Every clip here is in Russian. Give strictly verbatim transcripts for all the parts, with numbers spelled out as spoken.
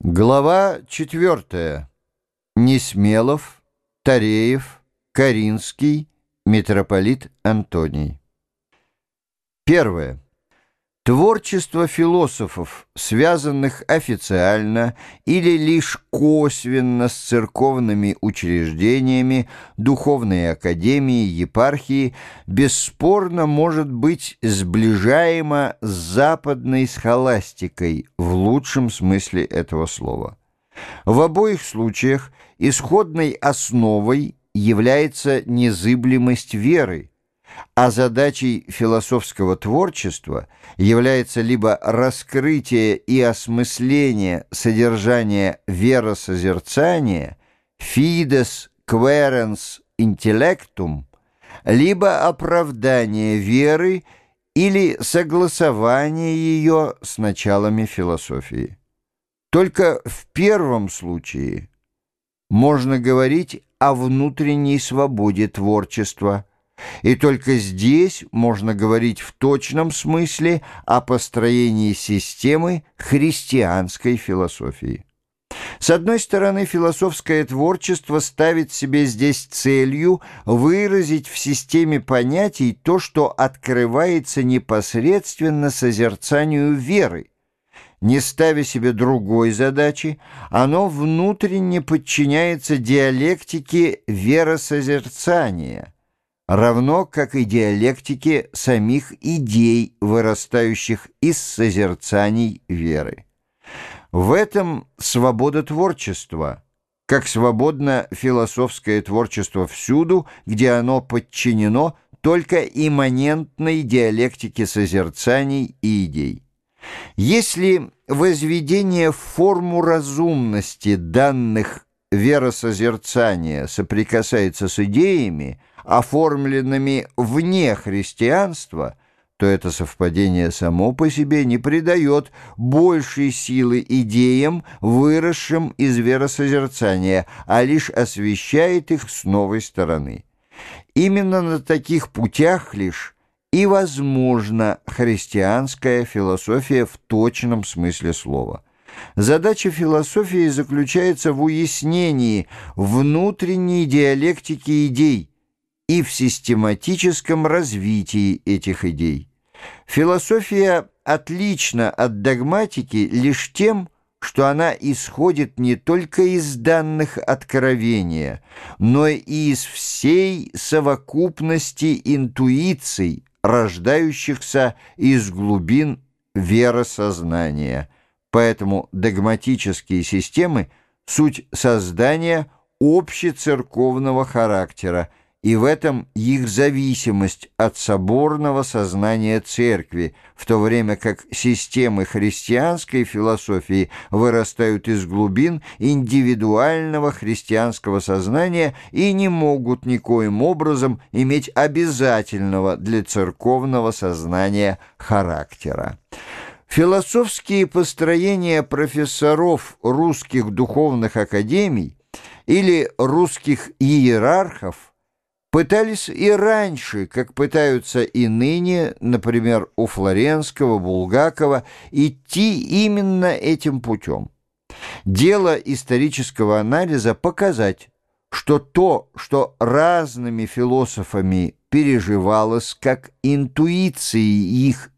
Глава четвертая. Несмелов, Тареев, Каринский, митрополит Антоний. Первое. Творчество философов, связанных официально или лишь косвенно с церковными учреждениями, духовной академии, епархии, бесспорно может быть сближаемо с западной схоластикой в лучшем смысле этого слова. В обоих случаях исходной основой является незыблемость веры, а задачей философского творчества является либо раскрытие и осмысление содержания веросозерцания «fides quaerens intellectum», либо оправдание веры или согласование ее с началами философии. Только в первом случае можно говорить о внутренней свободе творчества, и только здесь можно говорить в точном смысле о построении системы христианской философии. С одной стороны, философское творчество ставит себе здесь целью выразить в системе понятий то, что открывается непосредственно созерцанию веры. Не ставя себе другой задачи, оно внутренне подчиняется диалектике веросозерцания, равно как и диалектике самих идей, вырастающих из созерцаний веры. В этом свобода творчества, как свободно философское творчество всюду, где оно подчинено только имманентной диалектике созерцаний и идей. Если возведение в форму разумности данных веросозерцания соприкасается с идеями, оформленными вне христианства, то это совпадение само по себе не придает большей силы идеям, выросшим из веросозерцания, а лишь освещает их с новой стороны. Именно на таких путях лишь и возможна христианская философия в точном смысле слова. Задача философии заключается в уяснении внутренней диалектики идей и в систематическом развитии этих идей. Философия отлична от догматики лишь тем, что она исходит не только из данных откровения, но и из всей совокупности интуиций, рождающихся из глубин веросознания. Поэтому догматические системы – суть создания общецерковного характера, и в этом их зависимость от соборного сознания церкви, в то время как системы христианской философии вырастают из глубин индивидуального христианского сознания и не могут никоим образом иметь обязательного для церковного сознания характера. Философские построения профессоров русских духовных академий или русских иерархов пытались и раньше, как пытаются и ныне, например, у Флоренского, Булгакова, идти именно этим путем. Дело исторического анализа показать, что то, что разными философами переживалось как интуиции их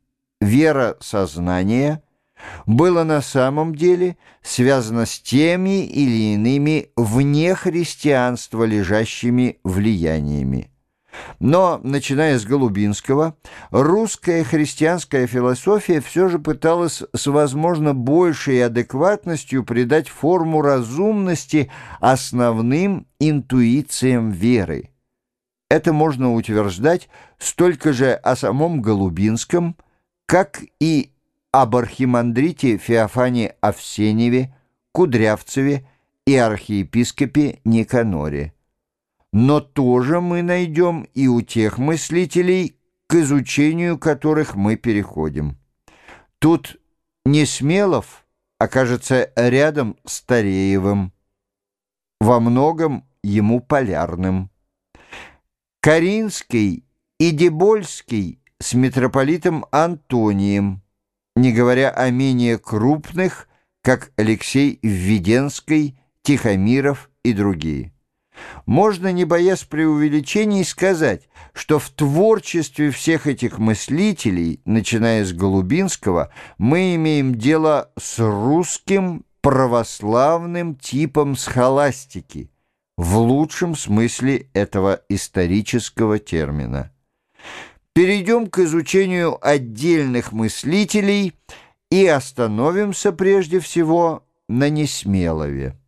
веросознания, было на самом деле связано с теми или иными вне христианства лежащими влияниями. Но, начиная с Голубинского, русская христианская философия все же пыталась с, возможно, большей адекватностью придать форму разумности основным интуициям веры. Это можно утверждать столько же о самом Голубинском, как и об архимандрите Феофане Авсеньеве, Кудрявцеве и архиепископе Никаноре. Но тоже мы найдем и у тех мыслителей, к изучению которых мы переходим. Тут Несмелов окажется рядом с Тареевым, во многом ему полярным. Каринский и Дебольский с митрополитом Антонием, не говоря о менее крупных как Алексей Введенский, Тихомиров и другие. Можно, не боясь преувеличений, сказать, что в творчестве всех этих мыслителей, начиная с Голубинского, мы имеем дело с русским православным типом схоластики, в лучшем смысле этого исторического термина. Перейдем к изучению отдельных мыслителей и остановимся прежде всего на Несмелове.